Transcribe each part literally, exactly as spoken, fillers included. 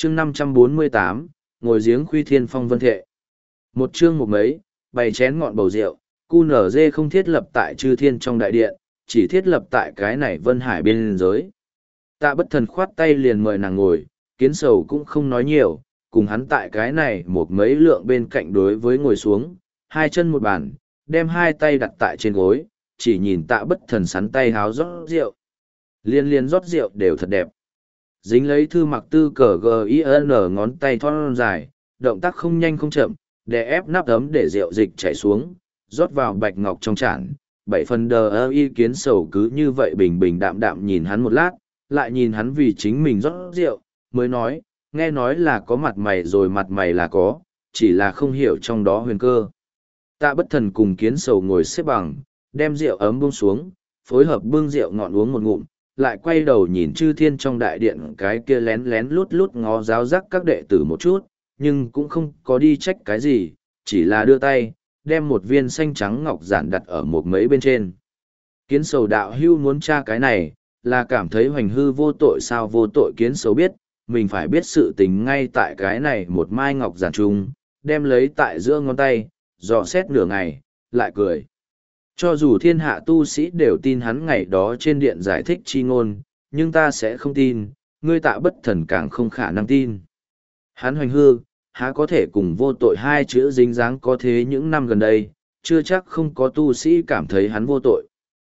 chương năm trăm bốn mươi tám, ngồi giếng khuy thiên phong vân thệ. Một chương một mấy, bày chén ngọn bầu rượu, cu nở dê không thiết lập tại chư thiên trong đại điện, chỉ thiết lập tại cái này vân hải biên giới. Tạ Bất Thần khoát tay liền mời nàng ngồi, Kiến Sầu cũng không nói nhiều, cùng hắn tại cái này một mấy lượng bên cạnh đối với ngồi xuống, hai chân một bàn, đem hai tay đặt tại trên gối, chỉ nhìn Tạ Bất Thần sắn tay háo rót rượu. Liên liên rót rượu đều thật đẹp. Dính lấy thư mặc tư cờ gin ngón tay thon dài, động tác không nhanh không chậm, để ép nắp ấm để rượu dịch chảy xuống, rót vào bạch ngọc trong chản. Bảy phần đờ ơ y Kiến Sầu cứ như vậy bình bình đạm đạm nhìn hắn một lát, lại nhìn hắn vì chính mình rót rượu, mới nói, nghe nói là có mặt mày rồi mặt mày là có, chỉ là không hiểu trong đó huyền cơ. Tạ Bất Thần cùng Kiến Sầu ngồi xếp bằng, đem rượu ấm buông xuống, phối hợp bưng rượu ngọn uống một ngụm, lại quay đầu nhìn chư thiên trong đại điện cái kia lén lén lút lút ngó giáo giác các đệ tử một chút, nhưng cũng không có đi trách cái gì, chỉ là đưa tay, đem một viên xanh trắng ngọc giản đặt ở một mấy bên trên. Kiến Sầu đạo hưu muốn tra cái này, là cảm thấy hoành hư vô tội sao? Vô tội? Kiến Sầu biết, mình phải biết sự tình ngay tại cái này một mai ngọc giản chung, đem lấy tại giữa ngón tay, dò xét nửa ngày, lại cười. Cho dù thiên hạ tu sĩ đều tin hắn ngày đó trên điện giải thích chi ngôn, nhưng ta sẽ không tin, ngươi Tạ Bất Thần càng không khả năng tin. Hắn hoành hư, há có thể cùng vô tội hai chữ dính dáng, có thế những năm gần đây, chưa chắc không có tu sĩ cảm thấy hắn vô tội.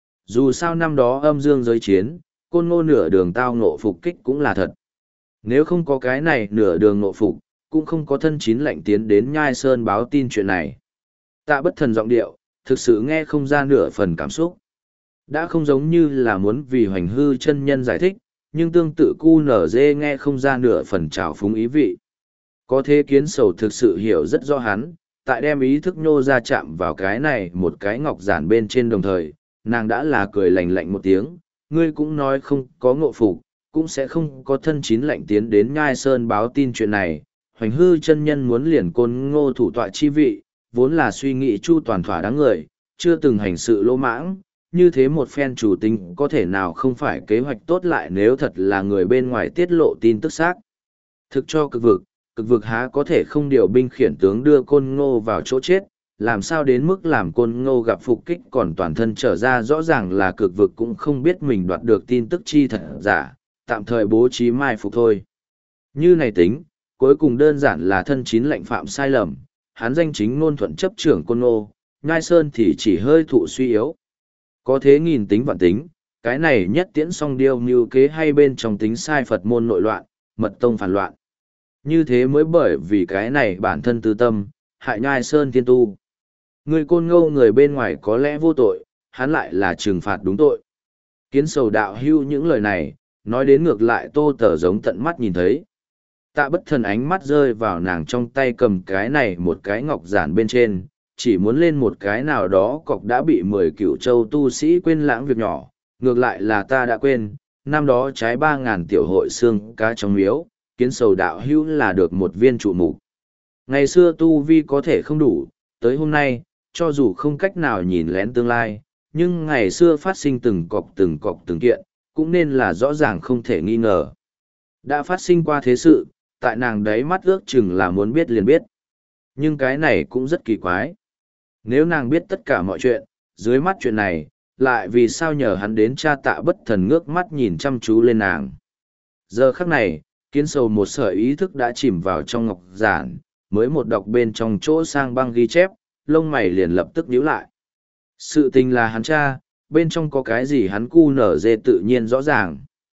Dù sao năm đó âm dương giới chiến, Côn Ngô nửa đường tao ngộ phục kích cũng là thật. Nếu không có cái này nửa đường ngộ phục, cũng không có thân chín lạnh tiến đến Nhai Sơn báo tin chuyện này. Tạ Bất Thần giọng điệu, thực sự nghe không ra nửa phần cảm xúc. Đã không giống như là muốn vì hoành hư chân nhân giải thích, nhưng tương tự cu nở dê nghe không ra nửa phần trào phúng ý vị. Có thế Kiến Sầu thực sự hiểu rất rõ hắn, tại đem ý thức nhô ra chạm vào cái này một cái ngọc giản bên trên đồng thời, nàng đã là cười lạnh lạnh một tiếng, ngươi cũng nói không có ngộ phục, cũng sẽ không có thân chín lạnh tiến đến Nhai Sơn báo tin chuyện này. Hoành hư chân nhân muốn liền Côn Ngô thủ tọa chi vị, vốn là suy nghĩ chu toàn thỏa đáng người, chưa từng hành sự lỗ mãng, như thế một phen chủ tính có thể nào không phải kế hoạch tốt, lại nếu thật là người bên ngoài tiết lộ tin tức xác thực cho cực vực, cực vực há có thể không điều binh khiển tướng đưa Côn Ngô vào chỗ chết, làm sao đến mức làm Côn Ngô gặp phục kích còn toàn thân trở ra, rõ ràng là cực vực cũng không biết mình đoạt được tin tức chi thật giả, tạm thời bố trí mai phục thôi. Như này tính, cuối cùng đơn giản là thân chín lệnh phạm sai lầm, hắn danh chính ngôn thuận chấp trưởng Côn Ngô, Nhai Sơn thì chỉ hơi thụ suy yếu. Có thế nghìn tính vạn tính, cái này nhất tiễn song điêu mưu kế hay bên trong tính sai Phật môn nội loạn, mật tông phản loạn. Như thế mới bởi vì cái này bản thân tư tâm, hại Nhai Sơn thiên tu. Người Côn Ngô người bên ngoài có lẽ vô tội, hắn lại là trừng phạt đúng tội. Kiến Sầu đạo hưu những lời này, nói đến ngược lại Tô Tở giống tận mắt nhìn thấy. Tạ Bất Thần ánh mắt rơi vào nàng trong tay cầm cái này một cái ngọc giản bên trên, chỉ muốn lên một cái nào đó cọc đã bị mười cửu châu tu sĩ quên lãng việc nhỏ, ngược lại là ta đã quên, năm đó trái ba ngàn tiểu hội xương cá trong miếu, Kiến Sầu đạo hữu là được một viên trụ mục. Ngày xưa tu vi có thể không đủ, tới hôm nay, cho dù không cách nào nhìn lén tương lai, nhưng ngày xưa phát sinh từng cọc từng cọc từng kiện, cũng nên là rõ ràng không thể nghi ngờ. Đã phát sinh qua thế sự, tại nàng đấy mắt ước chừng là muốn biết liền biết. Nhưng cái này cũng rất kỳ quái. Nếu nàng biết tất cả mọi chuyện, dưới mắt chuyện này, lại vì sao nhờ hắn đến tra Tạ Bất Thần ngước mắt nhìn chăm chú lên nàng. Giờ khắc này, Kiến Sầu một sợi ý thức đã chìm vào trong ngọc giản, mới một đọc bên trong chỗ sang băng ghi chép, lông mày liền lập tức nhíu lại. Sự tình là hắn tra, bên trong có cái gì hắn cu nở dê tự nhiên rõ ràng.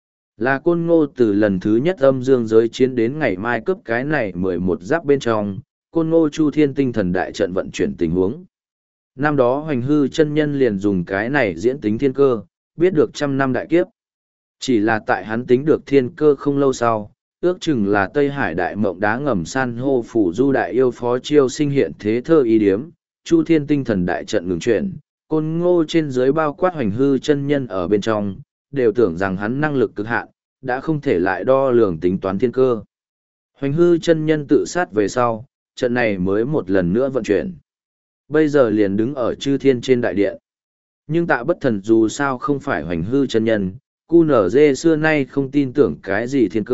Là Côn Ngô từ lần thứ nhất âm dương giới chiến đến ngày mai cướp cái này mười một giáp bên trong, Côn Ngô Chu Thiên tinh thần đại trận vận chuyển tình huống. Năm đó hoành hư chân nhân liền dùng cái này diễn tính thiên cơ, biết được trăm năm đại kiếp. Chỉ là tại hắn tính được thiên cơ không lâu sau, ước chừng là Tây Hải đại mộng đá ngầm san hô phủ du đại yêu phó chiêu sinh hiện thế thơ ý điếm, Chu Thiên tinh thần đại trận ngừng chuyển, Côn Ngô trên dưới bao quát hoành hư chân nhân ở bên trong, đều tưởng rằng hắn năng lực cực hạn, đã không thể lại đo lường tính toán thiên cơ. Hoành hư chân nhân tự sát về sau, trận này mới một lần nữa vận chuyển. Bây giờ liền đứng ở chư thiên trên đại điện. Nhưng Tạ Bất Thần dù sao không phải hoành hư chân nhân, cu nở dê xưa nay không tin tưởng cái gì thiên cơ,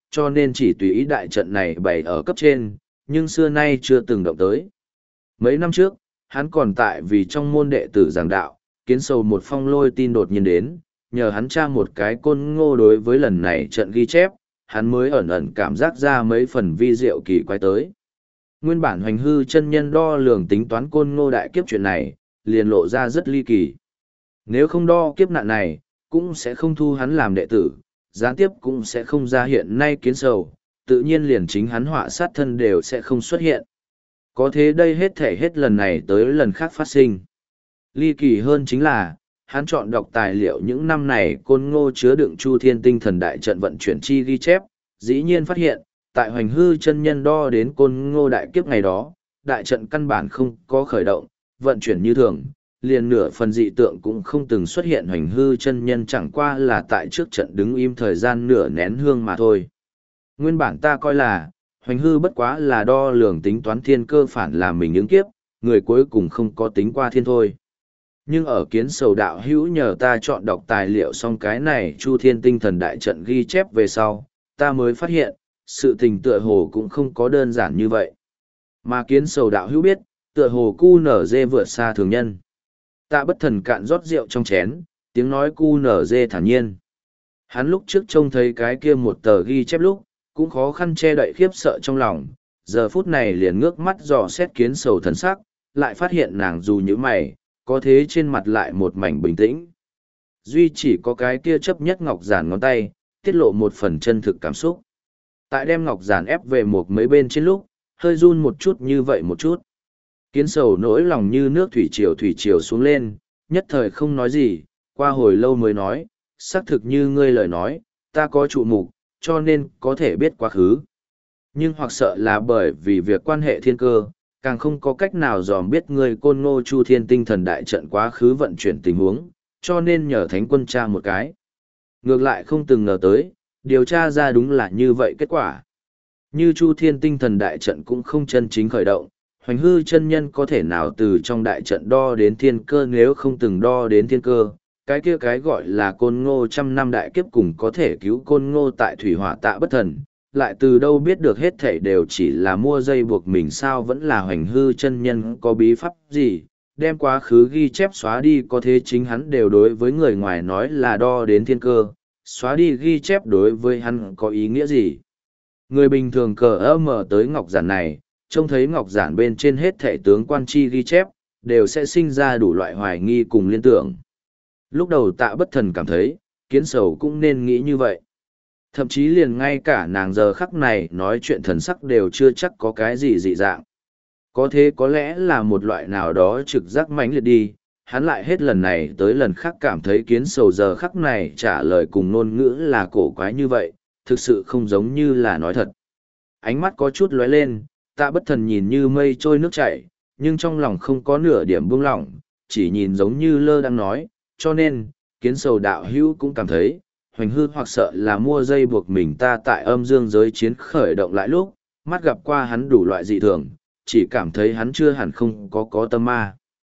cho nên chỉ tùy ý đại trận này bày ở cấp trên, nhưng xưa nay chưa từng động tới. Mấy năm trước, hắn còn tại vì trong môn đệ tử giảng đạo, kiến sầu một phong lôi tin đột nhiên đến, nhờ hắn tra một cái côn ngô đối với lần này trận ghi chép, hắn mới ẩn ẩn cảm giác ra mấy phần vi diệu kỳ quái tới. Nguyên bản hoành hư chân nhân đo lường tính toán côn ngô đại kiếp chuyện này, liền lộ ra rất ly kỳ. Nếu không đo kiếp nạn này, cũng sẽ không thu hắn làm đệ tử, gián tiếp cũng sẽ không ra hiện nay kiến sầu, tự nhiên liền chính hắn họa sát thân đều sẽ không xuất hiện. Có thế đây hết thể hết lần này tới lần khác phát sinh. Ly kỳ hơn chính là, hắn chọn đọc tài liệu những năm này côn ngô chứa đựng chu thiên tinh thần đại trận vận chuyển chi ghi chép, dĩ nhiên phát hiện, tại hoành hư chân nhân đo đến côn ngô đại kiếp ngày đó, đại trận căn bản không có khởi động, vận chuyển như thường, liền nửa phần dị tượng cũng không từng xuất hiện. Hoành hư chân nhân chẳng qua là tại trước trận đứng im thời gian nửa nén hương mà thôi. Nguyên bản ta coi là, hoành hư bất quá là đo lường tính toán thiên cơ phản làm mình ứng kiếp, người cuối cùng không có tính qua thiên thôi. Nhưng ở kiến sầu đạo hữu nhờ ta chọn đọc tài liệu xong cái này chu thiên tinh thần đại trận ghi chép về sau, ta mới phát hiện, sự tình tựa hồ cũng không có đơn giản như vậy. Mà kiến sầu đạo hữu biết, tựa hồ cu nở dê vượt xa thường nhân. Tạ bất thần cạn rót rượu trong chén, tiếng nói cu nở dê thản nhiên. Hắn lúc trước trông thấy cái kia một tờ ghi chép lúc, cũng khó khăn che đậy khiếp sợ trong lòng, giờ phút này liền ngước mắt dò xét kiến sầu thần sắc, lại phát hiện nàng dù như mày, có thế trên mặt lại một mảnh bình tĩnh. Duy chỉ có cái kia chấp nhất ngọc giản ngón tay, tiết lộ một phần chân thực cảm xúc. Tại đem ngọc giản ép về một mấy bên trên lúc, hơi run một chút như vậy một chút. Kiến sầu nỗi lòng như nước thủy triều thủy triều xuống lên, nhất thời không nói gì, qua hồi lâu mới nói, xác thực như ngươi lời nói, ta có trụ mục, cho nên có thể biết quá khứ. Nhưng hoặc sợ là bởi vì việc quan hệ thiên cơ, càng không có cách nào dòm biết ngươi côn ngô chu thiên tinh thần đại trận quá khứ vận chuyển tình huống, cho nên nhờ thánh quân tra một cái. Ngược lại không từng ngờ tới, điều tra ra đúng là như vậy kết quả. Như chu thiên tinh thần đại trận cũng không chân chính khởi động, hoành hư chân nhân có thể nào từ trong đại trận đo đến thiên cơ nếu không từng đo đến thiên cơ, cái kia cái gọi là côn ngô trăm năm đại kiếp cùng có thể cứu côn ngô tại thủy hỏa tạ bất thần, lại từ đâu biết được hết thảy đều chỉ là mua dây buộc mình sao vẫn là hoành hư chân nhân có bí pháp gì, đem quá khứ ghi chép xóa đi có thế chính hắn đều đối với người ngoài nói là đo đến thiên cơ, xóa đi ghi chép đối với hắn có ý nghĩa gì. Người bình thường cờ ơ mở tới ngọc giản này, trông thấy ngọc giản bên trên hết thảy tướng quan chi ghi chép, đều sẽ sinh ra đủ loại hoài nghi cùng liên tưởng. Lúc đầu tạ bất thần cảm thấy, kiến sầu cũng nên nghĩ như vậy. Thậm chí liền ngay cả nàng giờ khắc này nói chuyện thần sắc đều chưa chắc có cái gì dị dạng. Có thế có lẽ là một loại nào đó trực giác mãnh liệt đi, hắn lại hết lần này tới lần khác cảm thấy kiến sầu giờ khắc này trả lời cùng ngôn ngữ là cổ quái như vậy, thực sự không giống như là nói thật. Ánh mắt có chút lóe lên, tạ bất thần nhìn như mây trôi nước chảy, nhưng trong lòng không có nửa điểm buông lỏng, chỉ nhìn giống như lơ đang nói, cho nên, kiến sầu đạo hữu cũng cảm thấy, hoành hư hoặc sợ là mua dây buộc mình ta tại âm dương giới chiến khởi động lại lúc, mắt gặp qua hắn đủ loại dị thường, chỉ cảm thấy hắn chưa hẳn không có có tâm ma.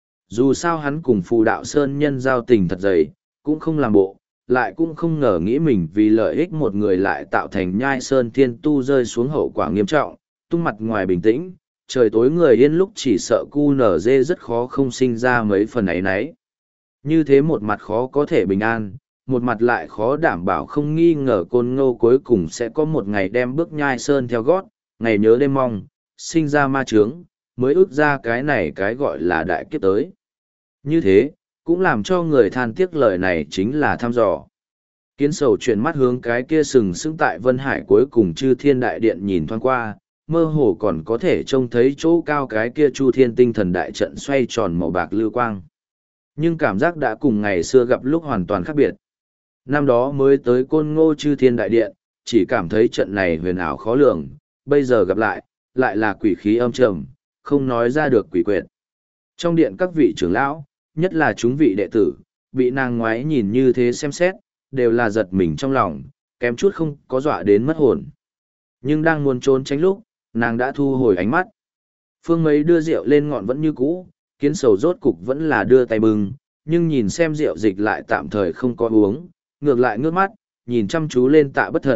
Dù sao hắn cùng phù đạo sơn nhân giao tình thật dày, cũng không làm bộ, lại cũng không ngờ nghĩ mình vì lợi ích một người lại tạo thành nhai sơn thiên tu rơi xuống hậu quả nghiêm trọng, tung mặt ngoài bình tĩnh, trời tối người yên lúc chỉ sợ cu nở dê rất khó không sinh ra mấy phần ấy nấy. Như thế một mặt khó có thể bình an, một mặt lại khó đảm bảo không nghi ngờ côn ngô cuối cùng sẽ có một ngày đem bước nhai sơn theo gót, ngày nhớ đêm mong, sinh ra ma chướng, mới ước ra cái này cái gọi là đại kiếp tới. Như thế, cũng làm cho người than tiếc lời này chính là thăm dò. Kiến sầu chuyển mắt hướng cái kia sừng sững tại Vân Hải cuối cùng chư thiên đại điện nhìn thoáng qua, mơ hồ còn có thể trông thấy chỗ cao cái kia chu thiên tinh thần đại trận xoay tròn màu bạc lưu quang. Nhưng cảm giác đã cùng ngày xưa gặp lúc hoàn toàn khác biệt. Năm đó mới tới côn ngô chư thiên đại điện, chỉ cảm thấy trận này huyền ảo khó lường, bây giờ gặp lại, lại là quỷ khí âm trầm, không nói ra được quỷ quyệt. Trong điện các vị trưởng lão, nhất là chúng vị đệ tử, bị nàng ngoái nhìn như thế xem xét, đều là giật mình trong lòng, kém chút không có dọa đến mất hồn. Nhưng đang muốn trốn tránh lúc, nàng đã thu hồi ánh mắt. Phương mấy đưa rượu lên ngọn vẫn như cũ, kiến sầu rốt cục vẫn là đưa tay bưng, nhưng nhìn xem rượu dịch lại tạm thời không có uống, ngược lại ngước mắt, nhìn chăm chú lên tạ bất thần,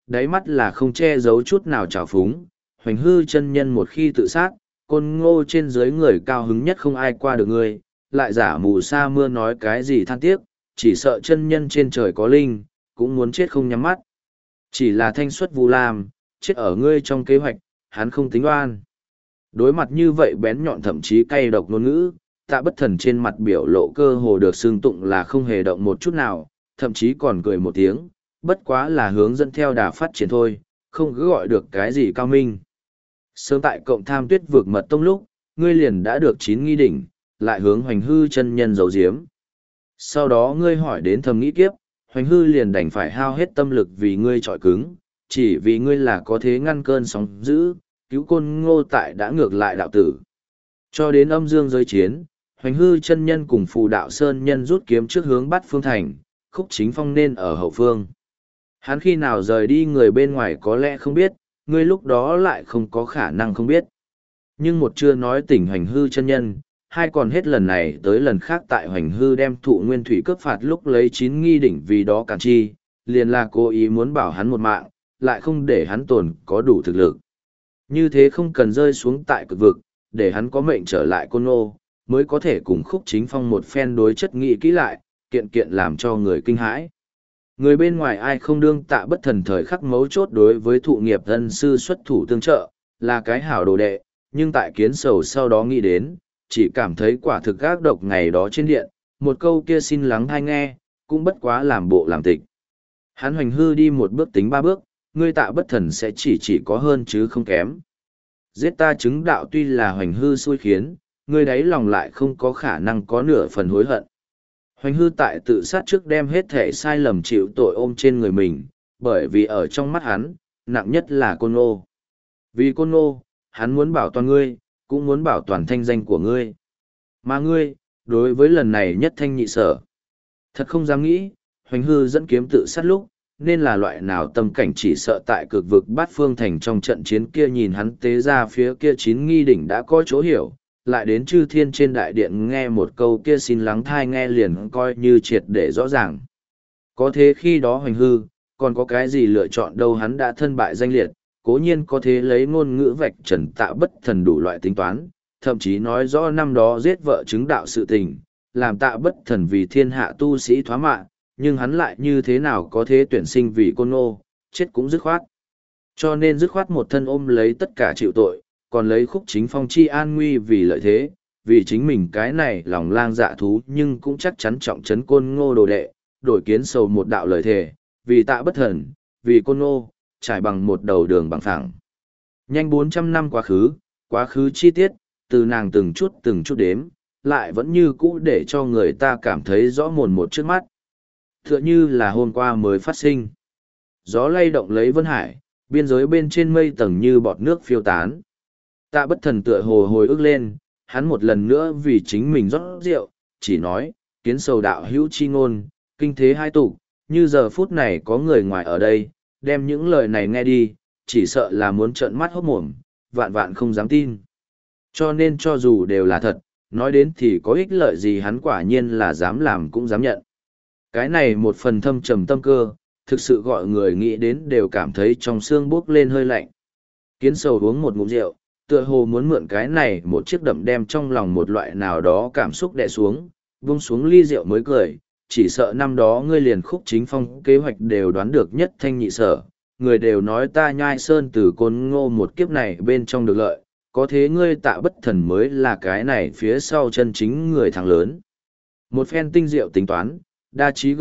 đáy mắt là không che giấu chút nào trào phúng. Hoành hư chân nhân một khi tự sát, Côn Ngô trên dưới người cao hứng nhất không ai qua được ngươi, lại giả mù sa mưa nói cái gì than tiếc, chỉ sợ chân nhân trên trời có linh, cũng muốn chết không nhắm mắt. Chỉ là thanh xuất Vu Lam, chết ở ngươi trong kế hoạch, hắn không tính oan. Đối mặt như vậy bén nhọn thậm chí cay độc ngôn ngữ, Tạ Bất Thần trên mặt biểu lộ cơ hồ được xưng tụng là không hề động một chút nào, thậm chí còn cười một tiếng, bất quá là hướng dẫn theo đà phát triển thôi, không cứ gọi được cái gì cao minh. Sớm tại cộng tham tuyết vượt mật tông lúc, ngươi liền đã được chín nghi đỉnh, lại hướng hoành hư chân nhân giấu giếm. Sau đó ngươi hỏi đến thầm nghĩ kiếp, hoành hư liền đành phải hao hết tâm lực vì ngươi trọi cứng, chỉ vì ngươi là có thế ngăn cơn sóng dữ, cứu Côn Ngô tại đã ngược lại đạo tử. Cho đến âm dương giới chiến, hoành hư chân nhân cùng phù đạo sơn nhân rút kiếm trước hướng bắt phương thành, Khúc Chính Phong nên ở hậu phương. Hắn khi nào rời đi người bên ngoài có lẽ không biết, ngươi lúc đó lại không có khả năng không biết. Nhưng một chưa nói tỉnh hoành hư chân nhân, hai còn hết lần này tới lần khác tại hoành hư đem thụ nguyên thủy cướp phạt lúc lấy chín nghi đỉnh vì đó cản chi, liền là cố ý muốn bảo hắn một mạng, lại không để hắn tồn có đủ thực lực. Như thế không cần rơi xuống tại cực vực, để hắn có mệnh trở lại Côn Ngô, mới có thể cùng Khúc Chính Phong một phen đối chất nghị kỹ lại, kiện kiện làm cho người kinh hãi. Người bên ngoài ai không đương Tạ Bất Thần thời khắc mấu chốt đối với thụ nghiệp thân sư xuất thủ tương trợ, là cái hảo đồ đệ, nhưng tại kiến sầu sau đó nghĩ đến, chỉ cảm thấy quả thực gác độc ngày đó trên điện, một câu kia xin lắng hay nghe, cũng bất quá làm bộ làm tịch. Hắn hoành hư đi một bước tính ba bước, ngươi Tạ Bất Thần sẽ chỉ chỉ có hơn chứ không kém. Giết ta chứng đạo tuy là hoành hư xui khiến, ngươi đấy lòng lại không có khả năng có nửa phần hối hận. Hoành hư tại tự sát trước đem hết thể sai lầm chịu tội ôm trên người mình, bởi vì ở trong mắt hắn, nặng nhất là Côn Ngô. Vì Côn Ngô, hắn muốn bảo toàn ngươi, cũng muốn bảo toàn thanh danh của ngươi. Mà ngươi, đối với lần này nhất thanh nhị sở. Thật không dám nghĩ, hoành hư dẫn kiếm tự sát lúc, nên là loại nào tâm cảnh chỉ sợ tại cực vực bát phương thành trong trận chiến kia nhìn hắn tế ra phía kia chín nghi đỉnh đã có chỗ hiểu, lại đến chư thiên trên đại điện nghe một câu kia xin lắng thai nghe liền coi như triệt để rõ ràng. Có thế khi đó hoành hư, còn có cái gì lựa chọn đâu, hắn đã thân bại danh liệt, cố nhiên có thế lấy ngôn ngữ vạch trần Tạ Bất Thần đủ loại tính toán, thậm chí nói rõ năm đó giết vợ chứng đạo sự tình, làm Tạ Bất Thần vì thiên hạ tu sĩ thoá mạ, nhưng hắn lại như thế nào có thế tuyển sinh vì Côn Ngô, chết cũng dứt khoát. Cho nên dứt khoát một thân ôm lấy tất cả chịu tội, còn lấy Khúc Chính Phong chi an nguy vì lợi thế, vì chính mình cái này lòng lang dạ thú nhưng cũng chắc chắn trọng trấn Côn Ngô đồ đệ, đổi kiến sầu một đạo lời thề, vì Tạ Bất Thần, vì Côn Ngô, trải bằng một đầu đường bằng phẳng. Nhanh bốn trăm năm quá khứ, quá khứ chi tiết, từ nàng từng chút từng chút đếm, lại vẫn như cũ để cho người ta cảm thấy rõ mồn một trước mắt. Tựa như là hôm qua mới phát sinh. Gió lay động lấy Vân Hải, biên giới bên trên mây tầng như bọt nước phiêu tán. Tạ Bất Thần tựa hồ hồi ức lên, hắn một lần nữa vì chính mình rót rượu, chỉ nói, kiến sầu đạo hữu chi ngôn, kinh thế hai tục, như giờ phút này có người ngoài ở đây, đem những lời này nghe đi, chỉ sợ là muốn trợn mắt hốt mồm, vạn vạn không dám tin. Cho nên cho dù đều là thật, nói đến thì có ích lợi gì, hắn quả nhiên là dám làm cũng dám nhận. Cái này một phần thâm trầm tâm cơ, thực sự gọi người nghĩ đến đều cảm thấy trong xương bốc lên hơi lạnh. Kiến sầu uống một ngụm rượu, tựa hồ muốn mượn cái này một chiếc đậm đem trong lòng một loại nào đó cảm xúc đè xuống, vung xuống ly rượu mới cười, chỉ sợ năm đó ngươi liền Khúc Chính Phong kế hoạch đều đoán được nhất thanh nhị sở, người đều nói ta nhai sơn từ Côn Ngô một kiếp này bên trong được lợi, có thế ngươi Tạ Bất Thần mới là cái này phía sau chân chính người thắng lớn. Một phen tinh diệu tính toán, đa trí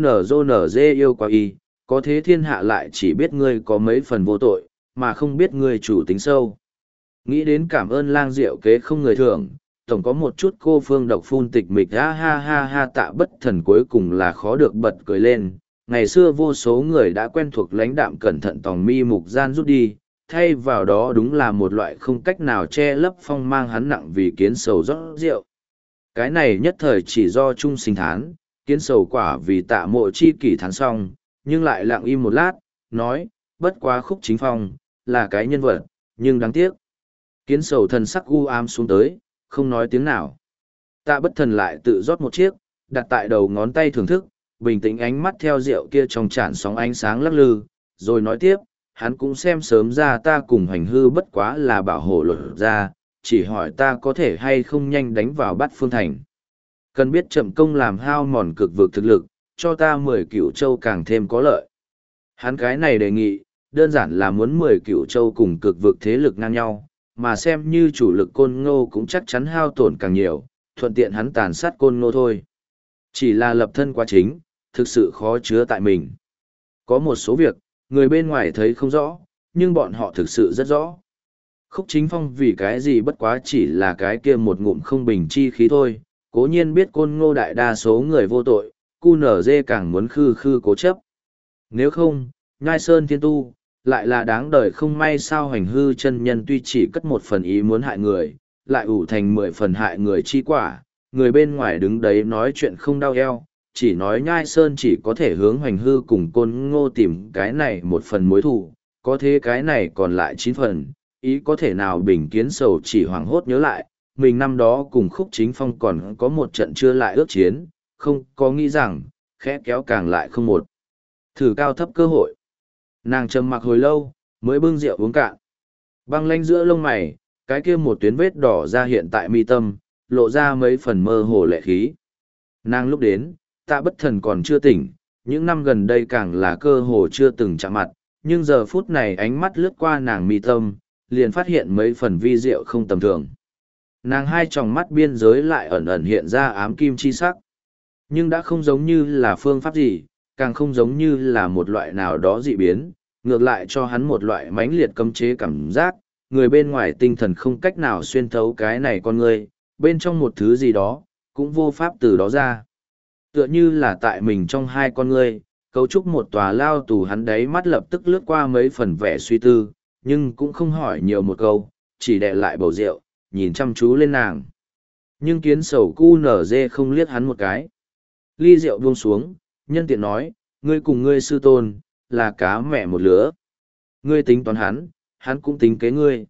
gn yêu qua y, có thế thiên hạ lại chỉ biết ngươi có mấy phần vô tội, mà không biết ngươi chủ tính sâu. Nghĩ đến cảm ơn lang diệu kế không người thường, tổng có một chút cô phương độc phun tịch mịch ha ha ha ha. Tạ Bất Thần cuối cùng là khó được bật cười lên. Ngày xưa vô số người đã quen thuộc lãnh đạm cẩn thận tòng mi mục gian rút đi, thay vào đó đúng là một loại không cách nào che lấp phong mang hắn nặng vì kiến sầu rót rượu. Cái này nhất thời chỉ do chung sinh thán, kiến sầu quả vì Tạ mộ chi kỷ thán xong, nhưng lại lặng im một lát, nói, bất quá Khúc Chính Phong, là cái nhân vật, nhưng đáng tiếc. Kiến sầu thần sắc u ám xuống tới, không nói tiếng nào. Tạ Bất Thần lại tự rót một chiếc, đặt tại đầu ngón tay thưởng thức, bình tĩnh ánh mắt theo rượu kia trong tràn sóng ánh sáng lắc lư, rồi nói tiếp, hắn cũng xem sớm ra ta cùng Hoành Hư bất quá là bảo hộ luật ra, chỉ hỏi ta có thể hay không nhanh đánh vào Bát Phương Thành. Cần biết chậm công làm hao mòn cực vực thực lực, cho ta mười cửu châu càng thêm có lợi. Hắn cái này đề nghị, đơn giản là muốn mười cửu châu cùng cực vực thế lực ngang nhau, mà xem như chủ lực Côn Ngô cũng chắc chắn hao tổn càng nhiều, thuận tiện hắn tàn sát Côn Ngô thôi. Chỉ là lập thân quá chính, thực sự khó chứa tại mình. Có một số việc, người bên ngoài thấy không rõ, nhưng bọn họ thực sự rất rõ. Khúc Chính Phong vì cái gì bất quá chỉ là cái kia một ngụm không bình chi khí thôi, cố nhiên biết Côn Ngô đại đa số người vô tội, cu nở dê càng muốn khư khư cố chấp. Nếu không, Nhai Sơn Thiên Tu, lại là đáng đời không may sao Hoành Hư chân nhân tuy chỉ cất một phần ý muốn hại người, lại ủ thành mười phần hại người chi quả, người bên ngoài đứng đấy nói chuyện không đau eo, chỉ nói Nhai Sơn chỉ có thể hướng Hoành Hư cùng Côn Ngô tìm cái này một phần mối thù, có thế cái này còn lại chín phần, ý có thể nào Bình Kiến Sầu chỉ hoảng hốt nhớ lại, mình năm đó cùng Khúc Chính Phong còn có một trận chưa lại ước chiến, không có nghĩ rằng, khẽ kéo càng lại không một. Thử cao thấp cơ hội. Nàng trầm mặc hồi lâu, mới bưng rượu uống cạn. Băng lanh giữa lông mày, cái kia một tuyến vết đỏ ra hiện tại mi tâm, lộ ra mấy phần mơ hồ lệ khí. Nàng lúc đến, Tạ Bất Thần còn chưa tỉnh, những năm gần đây càng là cơ hồ chưa từng chạm mặt, nhưng giờ phút này ánh mắt lướt qua nàng mi tâm, liền phát hiện mấy phần vi diệu không tầm thường. Nàng hai tròng mắt biên giới lại ẩn ẩn hiện ra ám kim chi sắc, nhưng đã không giống như là phương pháp gì, càng không giống như là một loại nào đó dị biến, ngược lại cho hắn một loại mãnh liệt cấm chế cảm giác, người bên ngoài tinh thần không cách nào xuyên thấu cái này con người, bên trong một thứ gì đó, cũng vô pháp từ đó ra. Tựa như là tại mình trong hai con người, cấu trúc một tòa lao tù, hắn đấy mắt lập tức lướt qua mấy phần vẻ suy tư, nhưng cũng không hỏi nhiều một câu, chỉ đè lại bầu rượu, nhìn chăm chú lên nàng. Nhưng Kiến Sầu cu nở dê không liếc hắn một cái. Ly rượu buông xuống, nhân tiện nói, ngươi cùng ngươi sư tôn, là cá mẹ một lứa. Ngươi tính toán hắn, hắn cũng tính kế ngươi.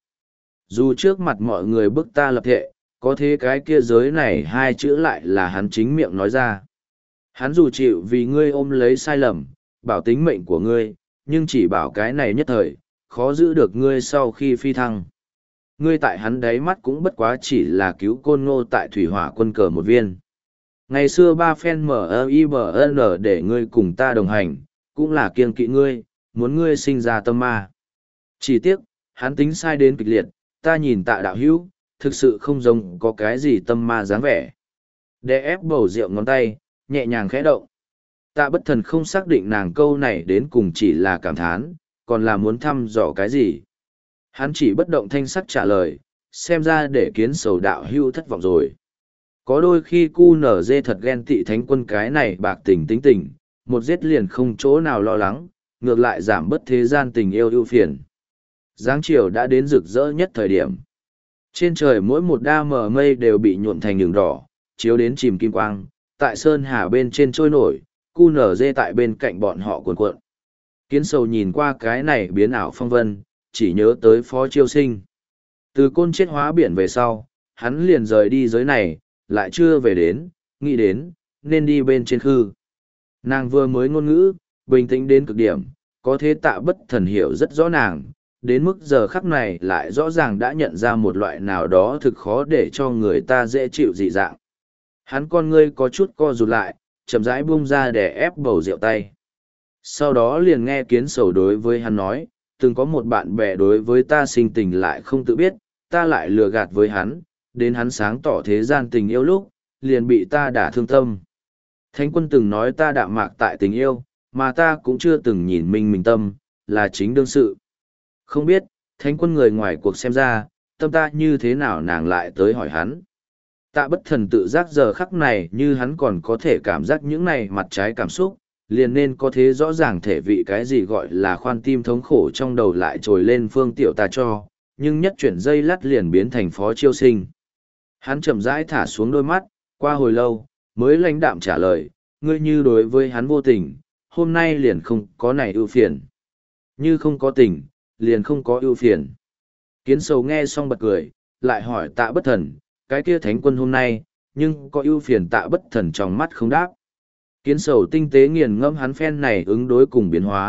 Dù trước mặt mọi người bức ta lập thệ, có thế cái kia giới này hai chữ lại là hắn chính miệng nói ra. Hắn dù chịu vì ngươi ôm lấy sai lầm, bảo tính mệnh của ngươi, nhưng chỉ bảo cái này nhất thời, khó giữ được ngươi sau khi phi thăng. Ngươi tại hắn đáy mắt cũng bất quá chỉ là cứu Côn Ngô tại thủy hỏa quân cờ một viên. Ngày xưa ba phen mở i bờ n để ngươi cùng ta đồng hành, cũng là kiêng kỵ ngươi, muốn ngươi sinh ra tâm ma. Chỉ tiếc, hắn tính sai đến kịch liệt, ta nhìn Tạ đạo hữu, thực sự không giống có cái gì tâm ma dáng vẻ. Đè ép bầu rượu ngón tay, nhẹ nhàng khẽ động. Tạ Bất Thần không xác định nàng câu này đến cùng chỉ là cảm thán, còn là muốn thăm dò cái gì. Hắn chỉ bất động thanh sắc trả lời, xem ra để Kiến Sầu đạo hữu thất vọng rồi. Có đôi khi cu nở dê thật ghen tị thánh quân cái này bạc tình tính tình, một giết liền không chỗ nào lo lắng, ngược lại giảm bớt thế gian tình yêu ưu phiền. Giáng chiều đã đến rực rỡ nhất thời điểm. Trên trời mỗi một đa mờ mây đều bị nhuộm thành đường đỏ, chiếu đến chìm kim quang, tại sơn hà bên trên trôi nổi, cu nở dê tại bên cạnh bọn họ cuồn cuộn. Kiến Sầu nhìn qua cái này biến ảo phong vân, chỉ nhớ tới Phó Chiêu Sinh. Từ Côn chết hóa biển về sau, hắn liền rời đi giới này, lại chưa về đến, nghĩ đến, nên đi bên trên khư. Nàng vừa mới ngôn ngữ, bình tĩnh đến cực điểm, có thế Tạ Bất Thần hiểu rất rõ nàng, đến mức giờ khắc này lại rõ ràng đã nhận ra một loại nào đó thực khó để cho người ta dễ chịu dị dạng. Hắn con ngươi có chút co rụt lại, chậm rãi buông ra để ép bầu rượu tay. Sau đó liền nghe Kiến Sầu đối với hắn nói, từng có một bạn bè đối với ta sinh tình lại không tự biết, ta lại lừa gạt với hắn, đến hắn sáng tỏ thế gian tình yêu lúc, liền bị ta đả thương tâm. Thánh quân từng nói ta đạm mạc tại tình yêu, mà ta cũng chưa từng nhìn mình mình tâm, là chính đương sự. Không biết, thánh quân người ngoài cuộc xem ra, tâm ta như thế nào nàng lại tới hỏi hắn. Tạ Bất Thần tự giác giờ khắc này như hắn còn có thể cảm giác những này mặt trái cảm xúc, liền nên có thế rõ ràng thể vị cái gì gọi là khoan tim thống khổ trong đầu lại trồi lên phương tiểu ta cho, nhưng nhất chuyển dây lắt liền biến thành Phó Chiêu Sinh. Hắn chậm rãi thả xuống đôi mắt, qua hồi lâu, mới lãnh đạm trả lời, ngươi như đối với hắn vô tình, hôm nay liền không có này ưu phiền. Như không có tình, liền không có ưu phiền. Kiến Sầu nghe xong bật cười, lại hỏi Tạ Bất Thần, cái kia thánh quân hôm nay, nhưng có ưu phiền. Tạ Bất Thần trong mắt không đáp. Kiến Sầu tinh tế nghiền ngẫm hắn phen này ứng đối cùng biến hóa,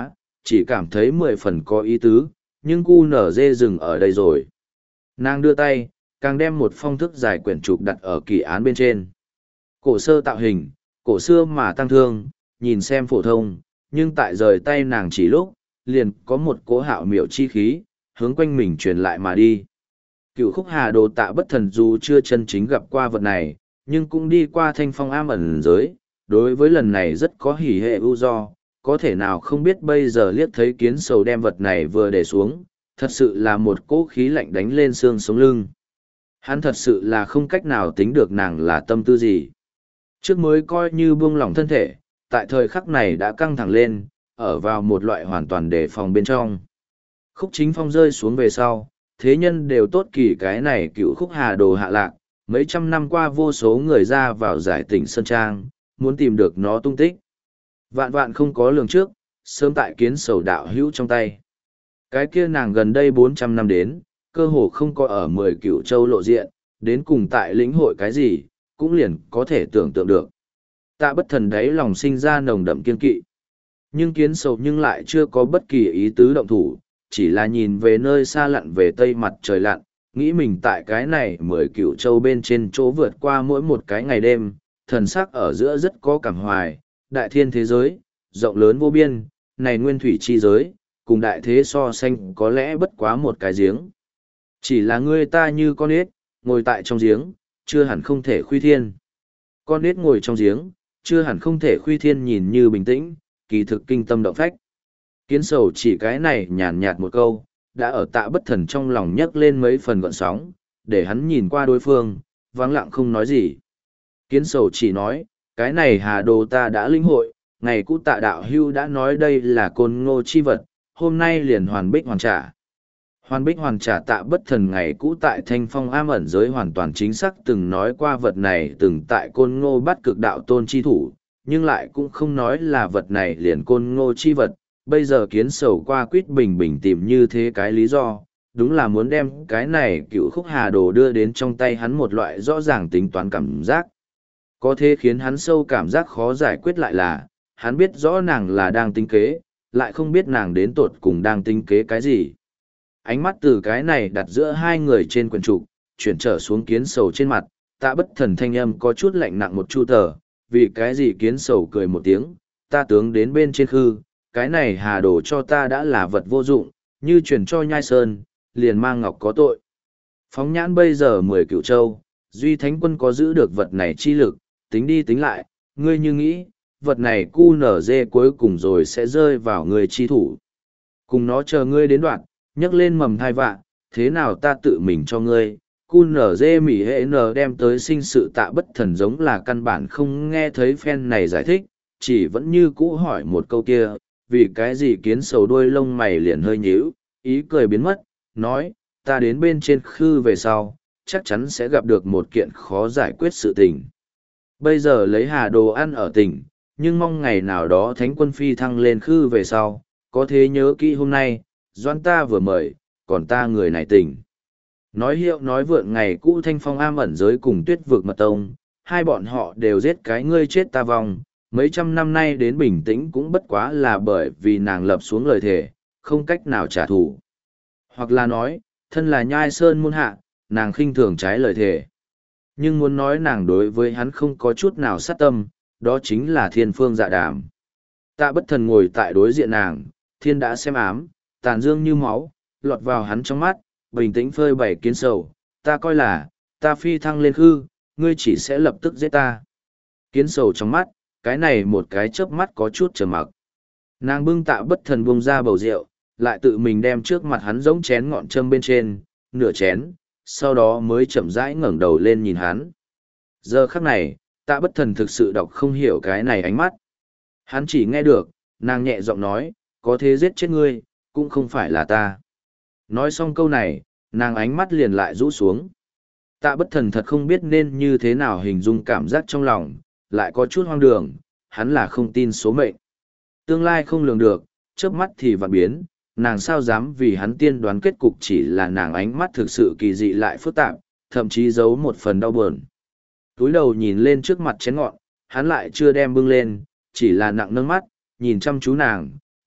chỉ cảm thấy mười phần có ý tứ, nhưng cu nở dê dừng ở đây rồi. Nàng đưa tay, càng đem một phong thức dài quyển trục đặt ở kỳ án bên trên. Cổ sơ tạo hình, cổ xưa mà tăng thương, nhìn xem phổ thông, nhưng tại rời tay nàng chỉ lúc, liền có một cỗ hạo miểu chi khí, hướng quanh mình truyền lại mà đi. Cựu khúc hà đồ tạ bất thần dù chưa chân chính gặp qua vật này, nhưng cũng đi qua thanh phong am ẩn giới, đối với lần này rất có hỉ hệ ưu do, có thể nào không biết bây giờ liếc thấy kiến sầu đem vật này vừa để xuống, thật sự là một cỗ khí lạnh đánh lên xương sống lưng. Hắn thật sự là không cách nào tính được nàng là tâm tư gì. Trước mới coi như buông lỏng thân thể, tại thời khắc này đã căng thẳng lên, ở vào một loại hoàn toàn đề phòng bên trong. Khúc chính phong rơi xuống về sau, thế nhân đều tốt kỳ cái này cựu khúc hà đồ hạ lạc, mấy trăm năm qua vô số người ra vào giải tỉnh Sơn Trang, muốn tìm được nó tung tích. Vạn vạn không có lường trước, sớm tại kiến sầu đạo hữu trong tay. Cái kia nàng gần đây bốn trăm năm đến, cơ hồ không có ở mười cựu châu lộ diện, đến cùng tại lĩnh hội cái gì, cũng liền có thể tưởng tượng được. Tạ bất thần đấy lòng sinh ra nồng đậm kiên kỵ. Nhưng kiến sầu nhưng lại chưa có bất kỳ ý tứ động thủ, chỉ là nhìn về nơi xa lặn về tây mặt trời lặn, nghĩ mình tại cái này mười cựu châu bên trên chỗ vượt qua mỗi một cái ngày đêm, thần sắc ở giữa rất có cảm hoài, đại thiên thế giới, rộng lớn vô biên, này nguyên thủy chi giới, cùng đại thế so sánh có lẽ bất quá một cái giếng. Chỉ là ngươi ta như con ếch, ngồi tại trong giếng, chưa hẳn không thể khuy thiên. Con ếch ngồi trong giếng, chưa hẳn không thể khuy thiên nhìn như bình tĩnh, kỳ thực kinh tâm động phách. Kiến sầu chỉ cái này nhàn nhạt một câu, đã ở tạ bất thần trong lòng nhấc lên mấy phần gọn sóng, để hắn nhìn qua đối phương, vắng lặng không nói gì. Kiến sầu chỉ nói, cái này hà đồ ta đã linh hội, ngày cũ tạ đạo hưu đã nói đây là côn ngô chi vật, hôm nay liền hoàn bích hoàn trả. Hoàn bích hoàn trả tạ bất thần ngày cũ tại thanh phong am ẩn giới hoàn toàn chính xác từng nói qua vật này từng tại côn ngô bắt cực đạo tôn chi thủ, nhưng lại cũng không nói là vật này liền côn ngô chi vật. Bây giờ kiến sầu qua quýt bình bình tìm như thế cái lý do, đúng là muốn đem cái này cựu khúc hà đồ đưa đến trong tay hắn một loại rõ ràng tính toán cảm giác. Có thế khiến hắn sâu cảm giác khó giải quyết lại là, hắn biết rõ nàng là đang tính kế, lại không biết nàng đến tột cùng đang tính kế cái gì. Ánh mắt từ cái này đặt giữa hai người trên quyển trục, chuyển trở xuống kiến sầu trên mặt, tạ bất thần thanh âm có chút lạnh nặng một chu tờ, vì cái gì kiến sầu cười một tiếng, ta tướng đến bên trên khư, cái này hà đồ cho ta đã là vật vô dụng, như chuyển cho nhai sơn, liền mang ngọc có tội. Phóng nhãn bây giờ mười cựu châu, duy thánh quân có giữ được vật này chi lực, tính đi tính lại, ngươi như nghĩ, vật này cu nở dê cuối cùng rồi sẽ rơi vào người chi thủ. Cùng nó chờ ngươi đến đoạn, nhấc lên mầm thai vạ, thế nào ta tự mình cho ngươi, cu nở dê mỉ hệ nở đem tới sinh sự tạ bất thần giống là căn bản không nghe thấy phen này giải thích, chỉ vẫn như cũ hỏi một câu kia, vì cái gì kiến sầu đuôi lông mày liền hơi nhíu, ý cười biến mất, nói, ta đến bên trên khư về sau, chắc chắn sẽ gặp được một kiện khó giải quyết sự tình. Bây giờ lấy hà đồ ăn ở tỉnh, nhưng mong ngày nào đó thánh quân phi thăng lên khư về sau, có thế nhớ kỹ hôm nay, doan ta vừa mời, còn ta người này tỉnh. Nói hiệu nói vượn ngày cũ thanh phong am ẩn giới cùng tuyết vực mật tông, hai bọn họ đều giết cái ngươi chết ta vong, mấy trăm năm nay đến bình tĩnh cũng bất quá là bởi vì nàng lập xuống lời thề, không cách nào trả thù. Hoặc là nói, thân là nhai sơn môn hạ, nàng khinh thường trái lời thề. Nhưng muốn nói nàng đối với hắn không có chút nào sát tâm, đó chính là thiên phương dạ đàm. Tạ bất thần ngồi tại đối diện nàng, thiên đã xem ám, tàn dương như máu, lọt vào hắn trong mắt, bình tĩnh phơi bày kiến sầu, ta coi là, ta phi thăng lên khư, ngươi chỉ sẽ lập tức giết ta. Kiến sầu trong mắt, cái này một cái chớp mắt có chút trầm mặc. Nàng bưng tạ bất thần buông ra bầu rượu, lại tự mình đem trước mặt hắn giống chén ngọn châm bên trên, nửa chén, sau đó mới chậm rãi ngẩng đầu lên nhìn hắn. Giờ khắc này, tạ bất thần thực sự đọc không hiểu cái này ánh mắt. Hắn chỉ nghe được, nàng nhẹ giọng nói, có thế giết chết ngươi, cũng không phải là ta. Nói xong câu này, nàng ánh mắt liền lại rũ xuống. Tạ bất thần thật không biết nên như thế nào hình dung cảm giác trong lòng, lại có chút hoang đường, hắn là không tin số mệnh. Tương lai không lường được, chớp mắt thì vạn biến, nàng sao dám vì hắn tiên đoán kết cục chỉ là nàng ánh mắt thực sự kỳ dị lại phức tạp, thậm chí giấu một phần đau buồn. Túi đầu nhìn lên trước mặt chén ngọn, hắn lại chưa đem bưng lên, chỉ là nặng nâng mắt, nhìn chăm chú nàng,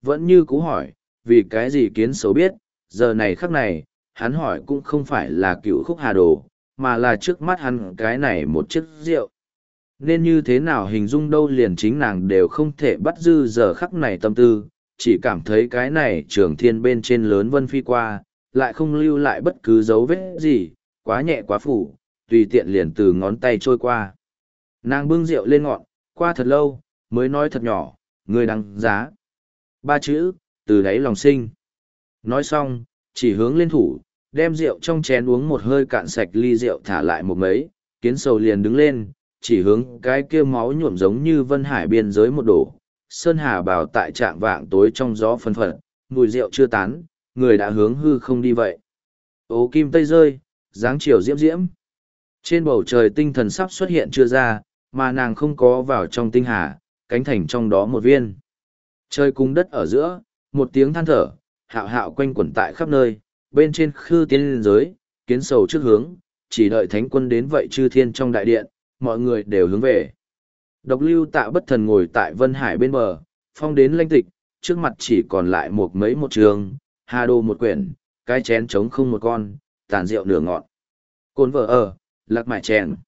vẫn như cú hỏi, vì cái gì kiến sầu biết, giờ này khắc này, hắn hỏi cũng không phải là cựu khúc hà đồ, mà là trước mắt hắn cái này một chiếc rượu. Nên như thế nào hình dung đâu liền chính nàng đều không thể bắt dư giờ khắc này tâm tư, chỉ cảm thấy cái này trường thiên bên trên lớn vân phi qua, lại không lưu lại bất cứ dấu vết gì, quá nhẹ quá phủ, tùy tiện liền từ ngón tay trôi qua. Nàng bưng rượu lên ngọn, qua thật lâu, mới nói thật nhỏ, người đăng giá. Ba chữ, từ đáy lòng sinh. Nói xong, chỉ hướng lên thủ, đem rượu trong chén uống một hơi cạn sạch ly rượu thả lại một mấy, kiến sầu liền đứng lên, chỉ hướng cái kia máu nhuộm giống như vân hải biên giới một đổ. Sơn Hà bào tại trạng vạng tối trong gió phân phật, mùi rượu chưa tán, người đã hướng hư không đi vậy. Ố kim tây rơi, dáng chiều diễm diễm. Trên bầu trời tinh thần sắp xuất hiện chưa ra, mà nàng không có vào trong tinh hà, cánh thành trong đó một viên. Trời cung đất ở giữa, một tiếng than thở, hạo hạo quanh quẩn tại khắp nơi, bên trên khư tiến lên giới, kiến sầu trước hướng, chỉ đợi thánh quân đến vậy chư thiên trong đại điện, mọi người đều hướng về. Độc lưu tạ bất thần ngồi tại Vân Hải bên bờ, phong đến lanh tịch, trước mặt chỉ còn lại một mấy một trường, hà đồ một quyển, cái chén trống không một con, tàn rượu nửa ngọn. Cồn vợ ở, lạc mải chèn.